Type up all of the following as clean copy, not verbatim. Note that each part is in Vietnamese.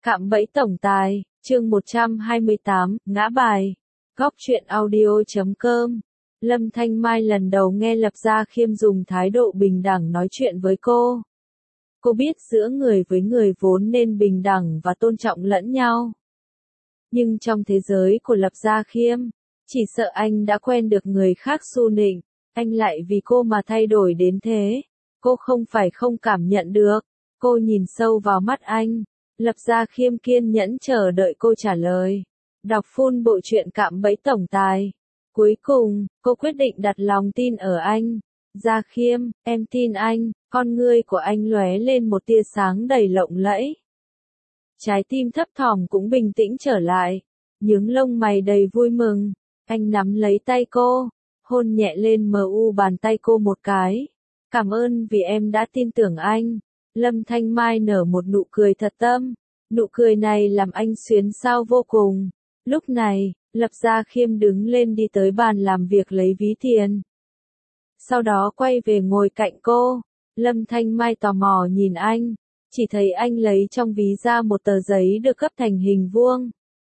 Cạm bẫy tổng tài, chương 128, ngã bài. Góc truyện audio.com. Lâm Thanh Mai lần đầu nghe Lập Gia Khiêm dùng thái độ bình đẳng nói chuyện với cô. Cô biết giữa người với người vốn nên bình đẳng và tôn trọng lẫn nhau. Nhưng trong thế giới của Lập Gia Khiêm, chỉ sợ anh đã quen được người khác xu nịnh, anh lại vì cô mà thay đổi đến thế. Cô không phải không cảm nhận được. Cô nhìn sâu vào mắt anh. Lập Gia Khiêm kiên nhẫn chờ đợi cô trả lời. Đọc full bộ truyện Cạm bẫy tổng tài. Cuối cùng, cô quyết định đặt lòng tin ở anh. Gia Khiêm, em tin anh. Con ngươi của anh lóe lên một tia sáng đầy lộng lẫy. Trái tim thấp thỏm cũng bình tĩnh trở lại. Nhướng lông mày đầy vui mừng. Anh nắm lấy tay cô, hôn nhẹ lên bàn tay cô một cái. Cảm ơn vì em đã tin tưởng anh. Lâm Thanh Mai nở một nụ cười thật tâm. Nụ cười này làm anh xuyến xao vô cùng. Lúc này, Lập Gia Khiêm đứng lên đi tới bàn làm việc lấy ví tiền. Sau đó quay về ngồi cạnh cô. Lâm Thanh Mai tò mò nhìn anh. Chỉ thấy anh lấy trong ví ra một tờ giấy được gấp thành hình vuông.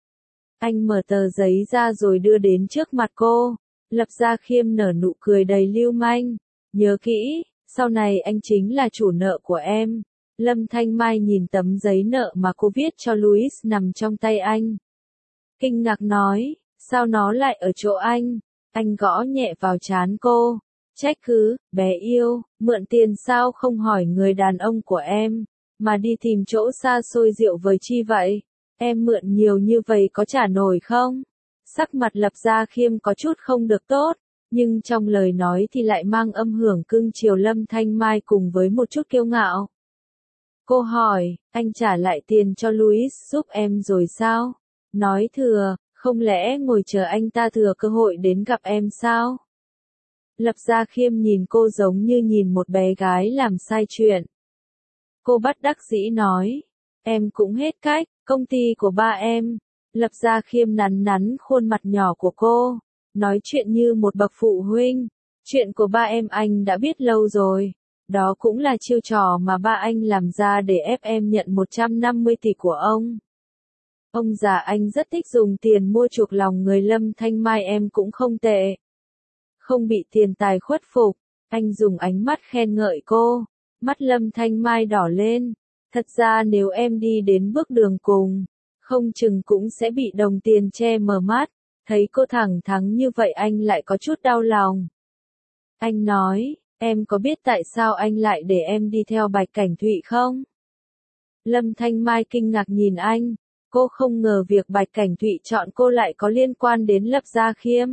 Anh mở tờ giấy ra rồi đưa đến trước mặt cô. Lập Gia Khiêm nở nụ cười đầy lưu manh. Nhớ kỹ, sau này anh chính là chủ nợ của em. Lâm Thanh Mai nhìn tấm giấy nợ mà cô viết cho Louis nằm trong tay anh. Kinh ngạc nói, sao nó lại ở chỗ anh? Anh gõ nhẹ vào trán cô. Trách cứ, bé yêu, mượn tiền sao không hỏi người đàn ông của em, mà đi tìm chỗ xa xôi rượu vời chi vậy? Em mượn nhiều như vậy có trả nổi không? Sắc mặt Lập Gia Khiêm có chút không được tốt, nhưng trong lời nói thì lại mang âm hưởng cưng chiều Lâm Thanh Mai cùng với một chút kiêu ngạo. Cô hỏi, anh trả lại tiền cho Louis giúp em rồi sao? Nói thừa, không lẽ ngồi chờ anh ta thừa cơ hội đến gặp em sao? Lập Gia Khiêm nhìn cô giống như nhìn một bé gái làm sai chuyện. Cô bất đắc dĩ nói, em cũng hết cách, công ty của ba em. Lập Gia Khiêm nắn nắn khuôn mặt nhỏ của cô, nói chuyện như một bậc phụ huynh. Chuyện của ba em anh đã biết lâu rồi. Đó cũng là chiêu trò mà ba anh làm ra để ép em nhận 150 tỷ của ông. Ông già anh rất thích dùng tiền mua chuộc lòng người. Lâm Thanh Mai em cũng không tệ. Không bị tiền tài khuất phục, anh dùng ánh mắt khen ngợi cô. Mắt Lâm Thanh Mai đỏ lên. Thật ra nếu em đi đến bước đường cùng, không chừng cũng sẽ bị đồng tiền che mờ mắt. Thấy cô thẳng thắn như vậy anh lại có chút đau lòng. Anh nói, em có biết tại sao anh lại để em đi theo Bạch Cảnh Thụy không? Lâm Thanh Mai kinh ngạc nhìn anh. Cô không ngờ việc Bạch Cảnh Thụy chọn cô lại có liên quan đến Lập Gia Khiêm.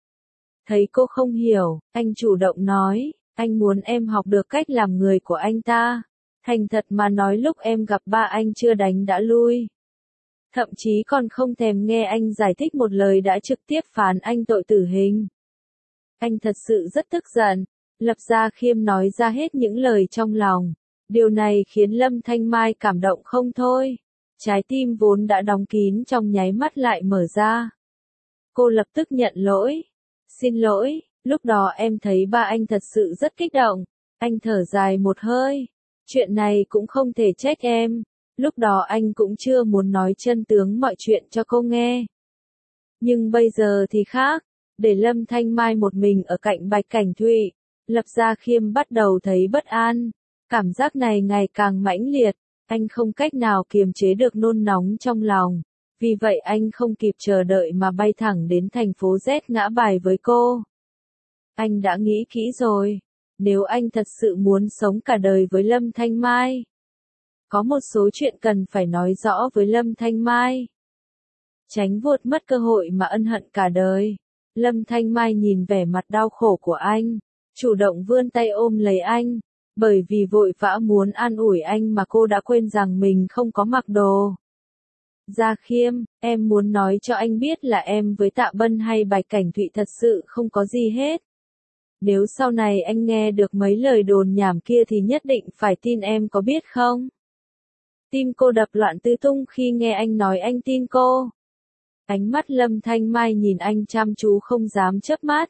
Thấy cô không hiểu, anh chủ động nói, anh muốn em học được cách làm người của anh ta. Thành thật mà nói lúc em gặp ba anh chưa đánh đã lui. Thậm chí còn không thèm nghe anh giải thích một lời đã trực tiếp phán anh tội tử hình. Anh thật sự rất tức giận. Lập Gia Khiêm nói ra hết những lời trong lòng. Điều này khiến Lâm Thanh Mai cảm động không thôi. Trái tim vốn đã đóng kín trong nháy mắt lại mở ra. Cô lập tức nhận lỗi. Xin lỗi, lúc đó em thấy ba anh thật sự rất kích động. Anh thở dài một hơi. Chuyện này cũng không thể trách em. Lúc đó anh cũng chưa muốn nói chân tướng mọi chuyện cho cô nghe. Nhưng bây giờ thì khác. Để Lâm Thanh Mai một mình ở cạnh Bạch Cảnh Thụy, Lập Gia Khiêm bắt đầu thấy bất an. Cảm giác này ngày càng mãnh liệt. Anh không cách nào kiềm chế được nôn nóng trong lòng. Vì vậy anh không kịp chờ đợi mà bay thẳng đến thành phố Z ngã bài với cô. Anh đã nghĩ kỹ rồi. Nếu anh thật sự muốn sống cả đời với Lâm Thanh Mai, có một số chuyện cần phải nói rõ với Lâm Thanh Mai. Tránh vuột mất cơ hội mà ân hận cả đời. Lâm Thanh Mai nhìn vẻ mặt đau khổ của anh, chủ động vươn tay ôm lấy anh. Bởi vì vội vã muốn an ủi anh mà cô đã quên rằng mình không có mặc đồ. Gia Khiêm, em muốn nói cho anh biết là em với Tạ Bân hay Bạch Cảnh Thụy thật sự không có gì hết. Nếu sau này anh nghe được mấy lời đồn nhảm kia thì nhất định phải tin em có biết không? Tim cô đập loạn tứ tung khi nghe anh nói anh tin cô. Ánh mắt Lâm Thanh Mai nhìn anh chăm chú không dám chớp mắt.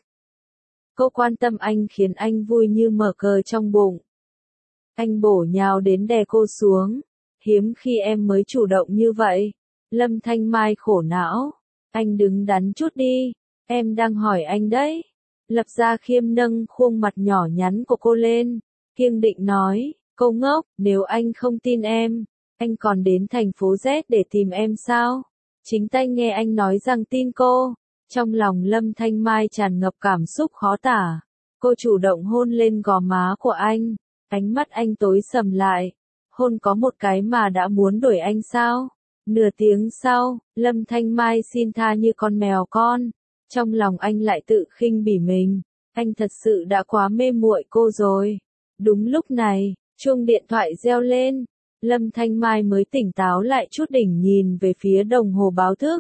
Cô quan tâm anh khiến anh vui như mở cờ trong bụng. Anh bổ nhào đến đè cô xuống, Hiếm khi em mới chủ động như vậy. Lâm Thanh Mai khổ não. Anh đứng đắn chút đi. Em đang hỏi anh đấy. Lập Gia Khiêm nâng khuôn mặt nhỏ nhắn của cô lên. Kiêng định nói, cô ngốc, nếu anh không tin em, anh còn đến thành phố Z để tìm em sao? Chính tay nghe anh nói rằng tin cô. Trong lòng Lâm Thanh Mai tràn ngập cảm xúc khó tả. Cô chủ động hôn lên gò má của anh. Ánh mắt anh tối sầm lại. Hôn có một cái mà đã muốn đuổi anh sao? Nửa tiếng sau, Lâm Thanh Mai xin tha như con mèo con. Trong lòng anh lại tự khinh bỉ mình. Anh thật sự đã quá mê muội cô rồi. Đúng lúc này, chuông điện thoại reo lên. Lâm Thanh Mai mới tỉnh táo lại chút đỉnh nhìn về phía đồng hồ báo thức.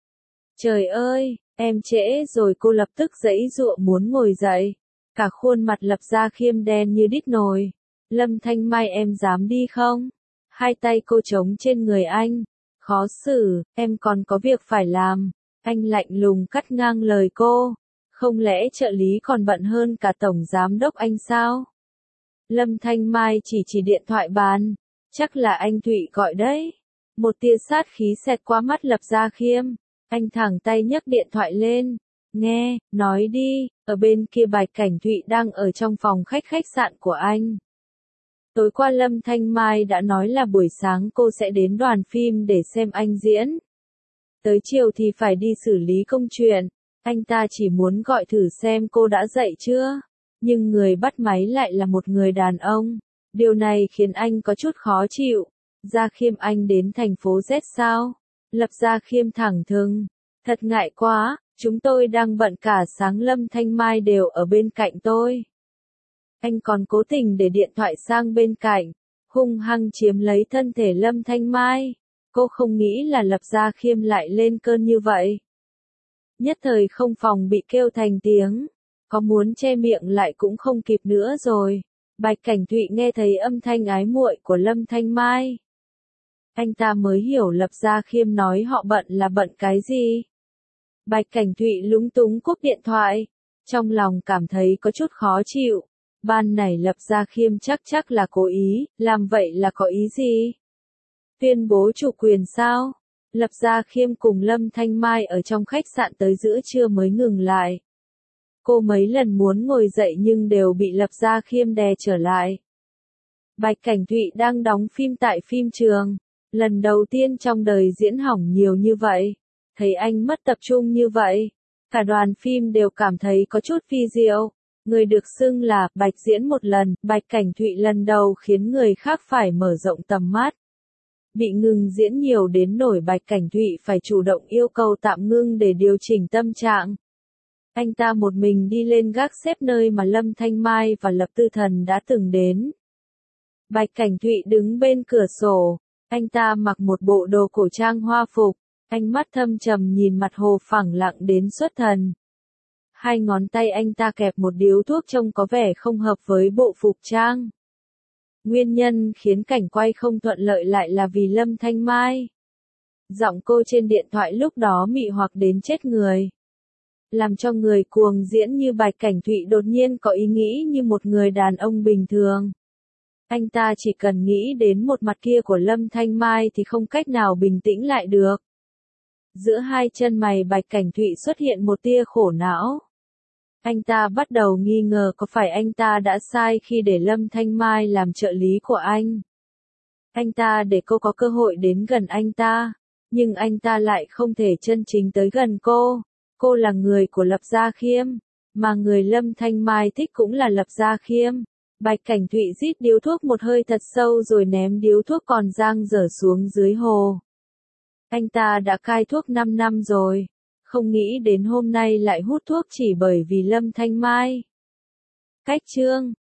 Trời ơi, em trễ rồi, cô lập tức giãy giụa muốn ngồi dậy. Cả khuôn mặt Lập Gia Khiêm đen như đít nồi. Lâm Thanh Mai, em dám đi không? Hai tay cô trống trên người anh. Khó xử, em còn có việc phải làm. Anh lạnh lùng cắt ngang lời cô. Không lẽ trợ lý còn bận hơn cả tổng giám đốc anh sao? Lâm Thanh Mai chỉ điện thoại bàn. Chắc là anh Thụy gọi đấy. Một tia sát khí xẹt qua mắt Lập Gia Khiêm. Anh thẳng tay nhấc điện thoại lên. Nghe, nói đi. Ở bên kia Bạch Cảnh Thụy đang ở trong phòng khách sạn của anh. Tối qua Lâm Thanh Mai đã nói là buổi sáng cô sẽ đến đoàn phim để xem anh diễn. Tới chiều thì phải đi xử lý công chuyện. Anh ta chỉ muốn gọi thử xem cô đã dậy chưa. Nhưng người bắt máy lại là một người đàn ông. Điều này khiến anh có chút khó chịu. Gia Khiêm, anh đến thành phố Z sao? Lập Gia Khiêm thẳng thừng. Thật ngại quá, chúng tôi đang bận cả sáng. Lâm Thanh Mai đều ở bên cạnh tôi. Anh còn cố tình để điện thoại sang bên cạnh, hung hăng chiếm lấy thân thể Lâm Thanh Mai. Cô không nghĩ là Lập Gia Khiêm lại lên cơn như vậy. Nhất thời không phòng bị kêu thành tiếng. Có muốn che miệng lại cũng không kịp nữa rồi. Bạch Cảnh Thụy nghe thấy âm thanh ái muội của Lâm Thanh Mai. Anh ta mới hiểu Lập Gia Khiêm nói họ bận là bận cái gì. Bạch Cảnh Thụy lúng túng cúp điện thoại. Trong lòng cảm thấy có chút khó chịu. Ban này Lập Gia Khiêm chắc là cố ý, làm vậy là có ý gì? Tuyên bố chủ quyền sao? Lập Gia Khiêm cùng Lâm Thanh Mai ở trong khách sạn tới giữa trưa mới ngừng lại. Cô mấy lần muốn ngồi dậy nhưng đều bị Lập Gia Khiêm đè trở lại. Bạch Cảnh Thụy đang đóng phim tại phim trường. Lần đầu tiên trong đời diễn hỏng nhiều như vậy. Thấy anh mất tập trung như vậy. Cả đoàn phim đều cảm thấy có chút phi diệu. Người được xưng là Bạch diễn một lần, Bạch Cảnh Thụy lần đầu khiến người khác phải mở rộng tầm mắt. Bị ngừng diễn nhiều đến nổi Bạch Cảnh Thụy phải chủ động yêu cầu tạm ngưng để điều chỉnh tâm trạng. Anh ta một mình đi lên gác xếp nơi mà Lâm Thanh Mai và Lập Tư Thần đã từng đến. Bạch Cảnh Thụy đứng bên cửa sổ. Anh ta mặc một bộ đồ cổ trang hoa phục. Ánh mắt thâm trầm nhìn mặt hồ phẳng lặng đến xuất thần. Hai ngón tay anh ta kẹp một điếu thuốc trông có vẻ không hợp với bộ phục trang. Nguyên nhân khiến cảnh quay không thuận lợi lại là vì Lâm Thanh Mai. Giọng cô trên điện thoại lúc đó mị hoặc đến chết người. Làm cho người cuồng diễn như Bạch Cảnh Thụy đột nhiên có ý nghĩ như một người đàn ông bình thường. Anh ta chỉ cần nghĩ đến một mặt kia của Lâm Thanh Mai thì không cách nào bình tĩnh lại được. Giữa hai chân mày Bạch Cảnh Thụy xuất hiện một tia khổ não. Anh ta bắt đầu nghi ngờ có phải anh ta đã sai khi để Lâm Thanh Mai làm trợ lý của anh. Anh ta để cô có cơ hội đến gần anh ta, nhưng anh ta lại không thể chân chính tới gần cô. Cô là người của Lập Gia Khiêm, mà người Lâm Thanh Mai thích cũng là Lập Gia Khiêm. Bạch Cảnh Thụy rít điếu thuốc một hơi thật sâu rồi ném điếu thuốc còn dang dở xuống dưới hồ. Anh ta đã cai thuốc 5 năm rồi. Không nghĩ đến hôm nay lại hút thuốc chỉ bởi vì Lâm Thanh Mai. Cách chương